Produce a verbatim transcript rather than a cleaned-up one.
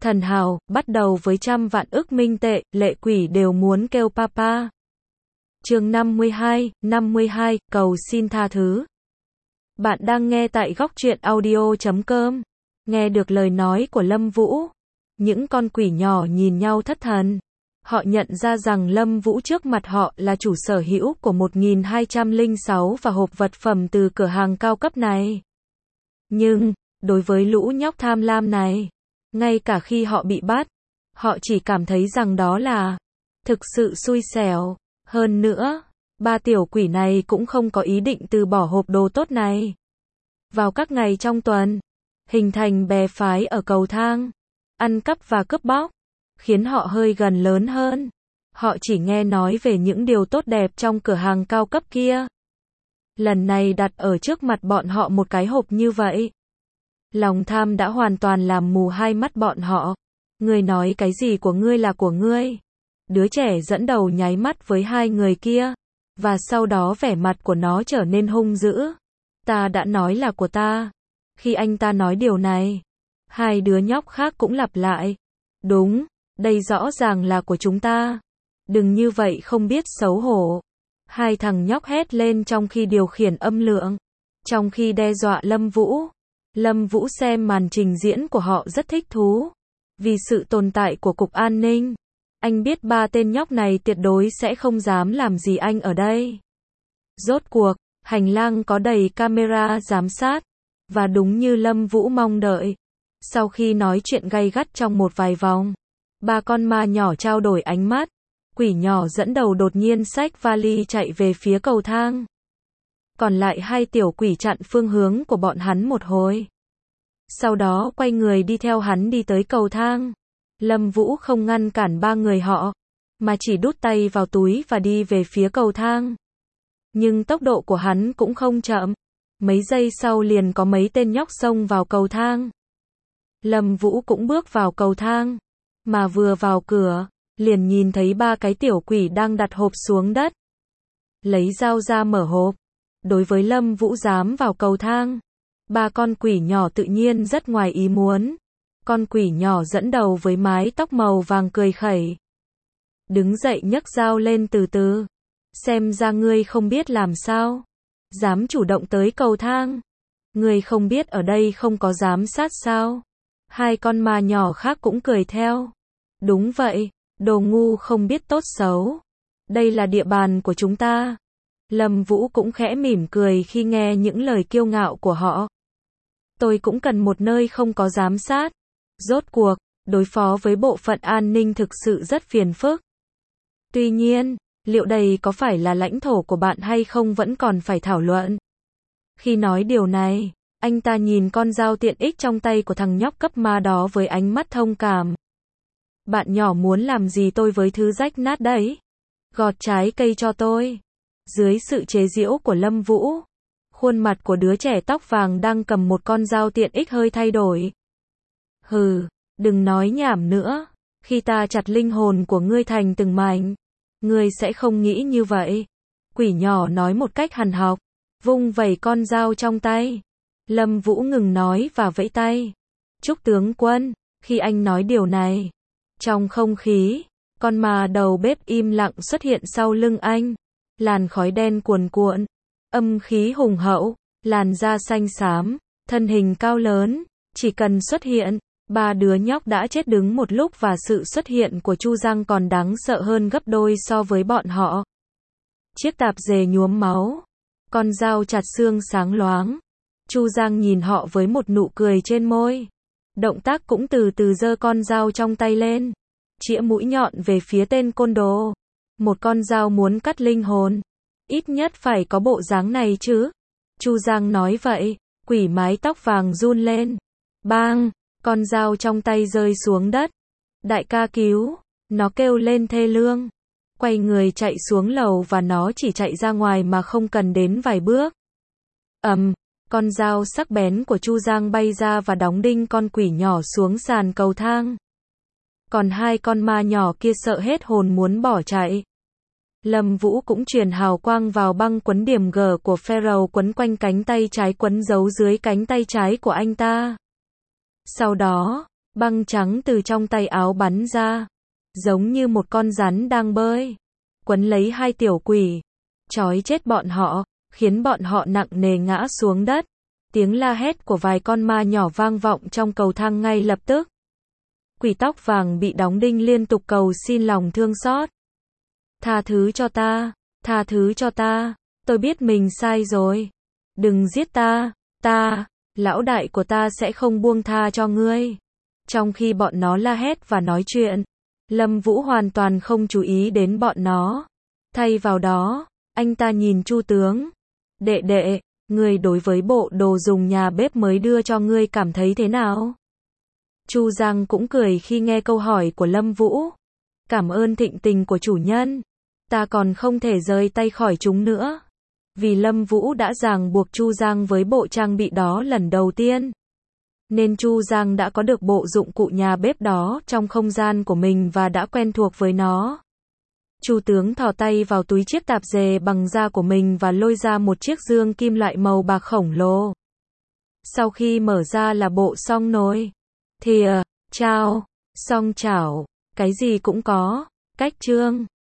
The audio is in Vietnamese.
Thần hào, bắt đầu với trăm vạn ức minh tệ, lệ quỷ đều muốn kêu papa. Chương năm mươi hai, năm mươi hai, cầu xin tha thứ. Bạn đang nghe tại góc truyện audio chấm com. Nghe được lời nói của Lâm Vũ, những con quỷ nhỏ nhìn nhau thất thần. Họ nhận ra rằng Lâm Vũ trước mặt họ là chủ sở hữu của một nghìn hai trăm lẻ sáu và hộp vật phẩm từ cửa hàng cao cấp này. Nhưng, đối với lũ nhóc tham lam này, ngay cả khi họ bị bắt, họ chỉ cảm thấy rằng đó là thực sự xui xẻo. Hơn nữa, ba tiểu quỷ này cũng không có ý định từ bỏ hộp đồ tốt này. Vào các ngày trong tuần, hình thành bè phái ở cầu thang, ăn cắp và cướp bóc, khiến họ hơi gần lớn hơn. Họ chỉ nghe nói về những điều tốt đẹp trong cửa hàng cao cấp kia. Lần này đặt ở trước mặt bọn họ một cái hộp như vậy. Lòng tham đã hoàn toàn làm mù hai mắt bọn họ. Ngươi nói cái gì của ngươi là của ngươi? Đứa trẻ dẫn đầu nháy mắt với hai người kia, và sau đó vẻ mặt của nó trở nên hung dữ. Ta đã nói là của ta. Khi anh ta nói điều này, hai đứa nhóc khác cũng lặp lại. Đúng, đây rõ ràng là của chúng ta. Đừng như vậy không biết xấu hổ. Hai thằng nhóc hét lên trong khi điều khiển âm lượng, trong khi đe dọa Lâm Vũ. Lâm Vũ xem màn trình diễn của họ rất thích thú. Vì sự tồn tại của cục an ninh, anh biết ba tên nhóc này tuyệt đối sẽ không dám làm gì anh ở đây. Rốt cuộc, hành lang có đầy camera giám sát. Và đúng như Lâm Vũ mong đợi, sau khi nói chuyện gay gắt trong một vài vòng, ba con ma nhỏ trao đổi ánh mắt. Quỷ nhỏ dẫn đầu đột nhiên xách vali chạy về phía cầu thang. Còn lại hai tiểu quỷ chặn phương hướng của bọn hắn một hồi. Sau đó quay người đi theo hắn đi tới cầu thang. Lâm Vũ không ngăn cản ba người họ, mà chỉ đút tay vào túi và đi về phía cầu thang. Nhưng tốc độ của hắn cũng không chậm. Mấy giây sau liền có mấy tên nhóc xông vào cầu thang. Lâm Vũ cũng bước vào cầu thang, mà vừa vào cửa, liền nhìn thấy ba cái tiểu quỷ đang đặt hộp xuống đất. Lấy dao ra mở hộp. Đối với Lâm Vũ dám vào cầu thang, ba con quỷ nhỏ tự nhiên rất ngoài ý muốn. Con quỷ nhỏ dẫn đầu với mái tóc màu vàng cười khẩy. Đứng dậy nhấc dao lên từ từ. Xem ra ngươi không biết làm sao. Dám chủ động tới cầu thang. Ngươi không biết ở đây không có giám sát sao? Hai con ma nhỏ khác cũng cười theo. Đúng vậy, đồ ngu không biết tốt xấu. Đây là địa bàn của chúng ta. Lâm Vũ cũng khẽ mỉm cười khi nghe những lời kiêu ngạo của họ. Tôi cũng cần một nơi không có giám sát. Rốt cuộc, đối phó với bộ phận an ninh thực sự rất phiền phức. Tuy nhiên, liệu đây có phải là lãnh thổ của bạn hay không vẫn còn phải thảo luận. Khi nói điều này, anh ta nhìn con dao tiện ích trong tay của thằng nhóc cấp ma đó với ánh mắt thông cảm. Bạn nhỏ muốn làm gì tôi với thứ rách nát đấy? Gọt trái cây cho tôi. Dưới sự chế giễu của Lâm Vũ, khuôn mặt của đứa trẻ tóc vàng đang cầm một con dao tiện ích hơi thay đổi. Hừ, đừng nói nhảm nữa. Khi ta chặt linh hồn của ngươi thành từng mảnh, ngươi sẽ không nghĩ như vậy. Quỷ nhỏ nói một cách hằn học, vung vẩy con dao trong tay. Lâm Vũ ngừng nói và vẫy tay. Chúc tướng quân. Khi anh nói điều này, trong không khí, con ma đầu bếp im lặng xuất hiện sau lưng anh. Làn khói đen cuồn cuộn, âm khí hùng hậu, làn da xanh xám, thân hình cao lớn, chỉ cần xuất hiện, ba đứa nhóc đã chết đứng một lúc và sự xuất hiện của Chu Giang còn đáng sợ hơn gấp đôi so với bọn họ. Chiếc tạp dề nhuốm máu, con dao chặt xương sáng loáng. Chu Giang nhìn họ với một nụ cười trên môi. Động tác cũng từ từ giơ con dao trong tay lên, chĩa mũi nhọn về phía tên côn đồ. Một con dao muốn cắt linh hồn, ít nhất phải có bộ dáng này chứ. Chu Giang nói vậy, quỷ mái tóc vàng run lên. Bang, con dao trong tay rơi xuống đất. Đại ca cứu, nó kêu lên thê lương. Quay người chạy xuống lầu và nó chỉ chạy ra ngoài mà không cần đến vài bước. Ầm, um, con dao sắc bén của Chu Giang bay ra và đóng đinh con quỷ nhỏ xuống sàn cầu thang. Còn hai con ma nhỏ kia sợ hết hồn muốn bỏ chạy. Lâm Vũ cũng truyền hào quang vào băng quấn điểm G của Pharaoh quấn quanh cánh tay trái quấn giấu dưới cánh tay trái của anh ta. Sau đó, Băng trắng từ trong tay áo bắn ra, giống như một con rắn đang bơi, quấn lấy hai tiểu quỷ, trói chết bọn họ, khiến bọn họ nặng nề ngã xuống đất. Tiếng la hét của vài con ma nhỏ vang vọng trong cầu thang ngay lập tức. Quỷ tóc vàng bị đóng đinh liên tục cầu xin lòng thương xót. Tha thứ cho ta, tha thứ cho ta, tôi biết mình sai rồi. Đừng giết ta, ta, lão đại của ta sẽ không buông tha cho ngươi. Trong khi bọn nó la hét và nói chuyện, Lâm Vũ hoàn toàn không chú ý đến bọn nó. Thay vào đó, anh ta nhìn Chu tướng. Đệ đệ, ngươi đối với bộ đồ dùng nhà bếp mới đưa cho ngươi cảm thấy thế nào? Chu Giang cũng cười khi nghe câu hỏi của Lâm Vũ. Cảm ơn thịnh tình của chủ nhân. Ta còn không thể rời tay khỏi chúng nữa. Vì Lâm Vũ đã ràng buộc Chu Giang với bộ trang bị đó lần đầu tiên, nên Chu Giang đã có được bộ dụng cụ nhà bếp đó trong không gian của mình và đã quen thuộc với nó. Chu tướng thò tay vào túi chiếc tạp dề bằng da của mình và lôi ra một chiếc dương kim loại màu bạc khổng lồ. Sau khi mở ra là bộ song nồi, thìa, chao, song chảo, cái gì cũng có, cách trương.